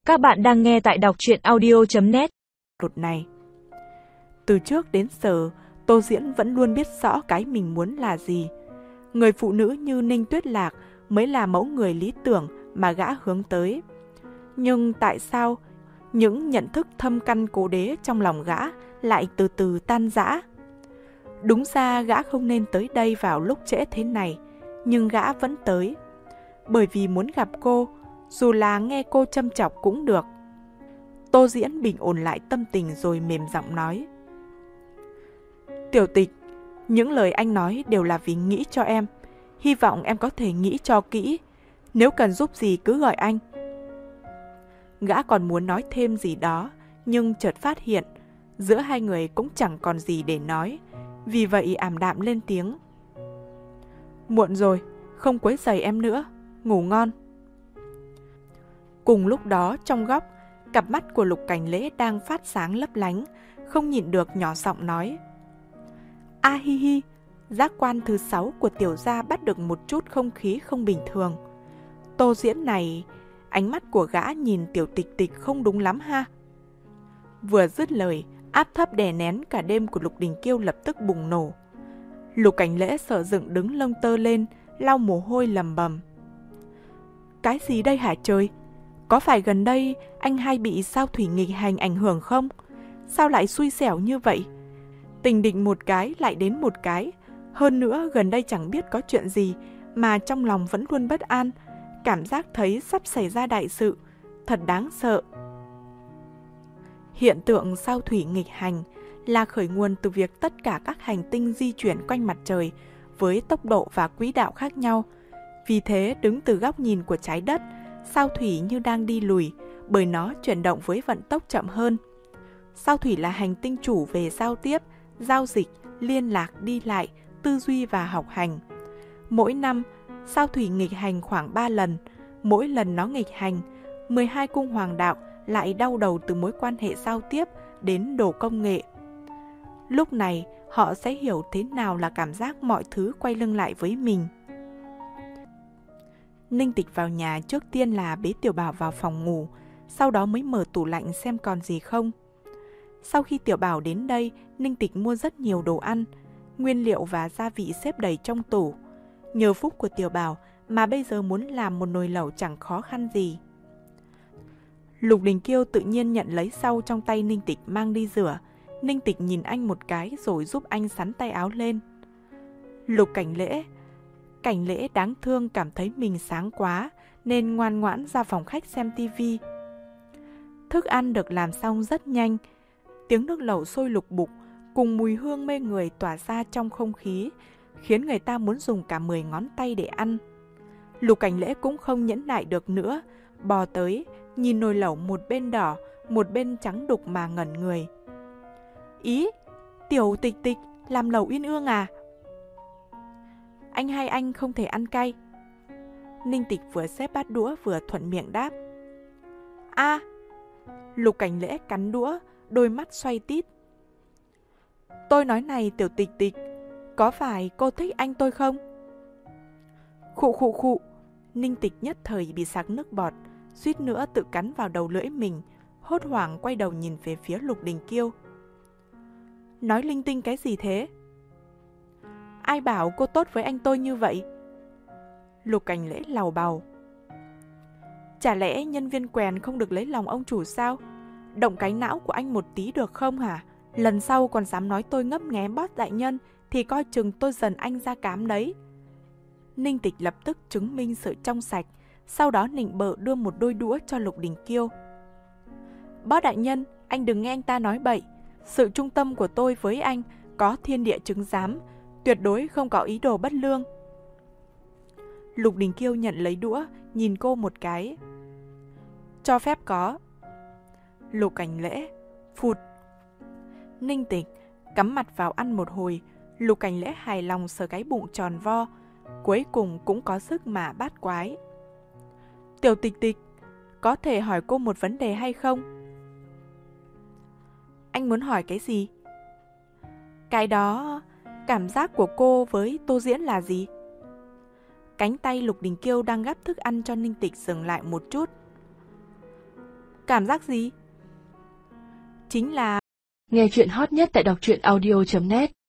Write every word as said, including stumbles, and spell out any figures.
Các bạn đang nghe tại đọc truyện audio chấm net. Đột này. Từ trước đến giờ, Tô Diễn vẫn luôn biết rõ cái mình muốn là gì. Người phụ nữ như Ninh Tuyết Lạc mới là mẫu người lý tưởng mà gã hướng tới. Nhưng tại sao những nhận thức thâm căn cố đế trong lòng gã lại từ từ tan rã? Đúng ra gã không nên tới đây vào lúc trễ thế này, nhưng gã vẫn tới. Bởi vì muốn gặp cô, dù là nghe cô châm chọc cũng được. Tô Diễn bình ổn lại tâm tình rồi mềm giọng nói. Tiểu Tịch, những lời anh nói đều là vì nghĩ cho em. Hy vọng em có thể nghĩ cho kỹ. Nếu cần giúp gì cứ gọi anh. Gã còn muốn nói thêm gì đó, nhưng chợt phát hiện giữa hai người cũng chẳng còn gì để nói. Vì vậy ảm đạm lên tiếng. Muộn rồi, không quấy rầy em nữa. Ngủ ngon. Cùng lúc đó trong góc, cặp mắt của Lục Cảnh Lễ đang phát sáng lấp lánh, không nhịn được nhỏ giọng nói. A hi hi, giác quan thứ sáu của tiểu gia bắt được một chút không khí không bình thường. Tô Diễn này, ánh mắt của gã nhìn Tiểu Tịch Tịch không đúng lắm ha. Vừa dứt lời, áp thấp đè nén cả đêm của Lục Đình Kiêu lập tức bùng nổ. Lục Cảnh Lễ sợ dựng đứng lông tơ lên, lau mồ hôi lầm bầm. Cái gì đây hả trời? Có phải gần đây anh hay bị sao thủy nghịch hành ảnh hưởng không? Sao lại xui xẻo như vậy? Tình định một cái lại đến một cái. Hơn nữa gần đây chẳng biết có chuyện gì mà trong lòng vẫn luôn bất an. Cảm giác thấy sắp xảy ra đại sự. Thật đáng sợ. Hiện tượng sao thủy nghịch hành là khởi nguồn từ việc tất cả các hành tinh di chuyển quanh mặt trời với tốc độ và quỹ đạo khác nhau. Vì thế đứng từ góc nhìn của trái đất, sao thủy như đang đi lùi bởi nó chuyển động với vận tốc chậm hơn. Sao thủy là hành tinh chủ về giao tiếp, giao dịch, liên lạc, đi lại, tư duy và học hành. Mỗi năm, sao thủy nghịch hành khoảng ba lần. Mỗi lần nó nghịch hành, mười hai cung hoàng đạo lại đau đầu từ mối quan hệ giao tiếp đến đồ công nghệ. Lúc này, họ sẽ hiểu thế nào là cảm giác mọi thứ quay lưng lại với mình. Ninh Tịch vào nhà trước tiên là bế Tiểu Bảo vào phòng ngủ, sau đó mới mở tủ lạnh xem còn gì không. Sau khi Tiểu Bảo đến đây, Ninh Tịch mua rất nhiều đồ ăn, nguyên liệu và gia vị xếp đầy trong tủ. Nhờ phúc của Tiểu Bảo mà bây giờ muốn làm một nồi lẩu chẳng khó khăn gì. Lục Đình Kiêu tự nhiên nhận lấy sau trong tay Ninh Tịch mang đi rửa. Ninh Tịch nhìn anh một cái rồi giúp anh xắn tay áo lên. Lục Cảnh Lễ Cảnh Lễ đáng thương cảm thấy mình sáng quá nên ngoan ngoãn ra phòng khách xem tivi. Thức ăn được làm xong rất nhanh. Tiếng nước lẩu sôi lục bục cùng mùi hương mê người tỏa ra trong không khí khiến người ta muốn dùng cả mười ngón tay để ăn. Lục Cảnh Lễ cũng không nhẫn nại được nữa, bò tới nhìn nồi lẩu một bên đỏ một bên trắng đục mà ngẩn người. Ý, Tiểu Tịch Tịch làm lẩu uyên ương à? Anh hay anh không thể ăn cay? Ninh Tịch vừa xếp bát đũa vừa thuận miệng đáp. A, à, Lục Cảnh Lễ cắn đũa, đôi mắt xoay tít. Tôi nói này Tiểu Tịch Tịch, có phải cô thích anh tôi không? Khụ khụ khụ, Ninh Tịch nhất thời bị sặc nước bọt, suýt nữa tự cắn vào đầu lưỡi mình, hốt hoảng quay đầu nhìn về phía Lục Đình Kiêu. Nói linh tinh cái gì thế? Ai bảo cô tốt với anh tôi như vậy? Lục Cảnh Lễ làu bàu. Chả lẽ nhân viên quèn không được lấy lòng ông chủ sao? Động cái não của anh một tí được không hả? Lần sau còn dám nói tôi ngấp nghé boss đại nhân thì coi chừng tôi dần anh ra cám đấy. Ninh Tịch lập tức chứng minh sự trong sạch, sau đó nịnh bợ đưa một đôi đũa cho Lục Đình Kiêu. Boss đại nhân, anh đừng nghe anh ta nói bậy. Sự trung tâm của tôi với anh có thiên địa chứng giám, tuyệt đối không có ý đồ bất lương. Lục Đình Kiêu nhận lấy đũa, nhìn cô một cái. Cho phép có. Lục Cảnh Lễ, phụt. Ninh Tịch cắm mặt vào ăn một hồi. Lục Cảnh Lễ hài lòng sờ cái bụng tròn vo, cuối cùng cũng có sức mà bát quái. Tiểu Tịch Tịch, có thể hỏi cô một vấn đề hay không? Anh muốn hỏi cái gì? Cái đó, cảm giác của cô với Tô Diễn là gì? Cánh tay Lục Đình Kiêu đang gắp thức ăn cho Ninh Tịch dừng lại một chút. Cảm giác gì? Chính là Nghe chuyện hot nhất tại đọc truyện audio chấm net.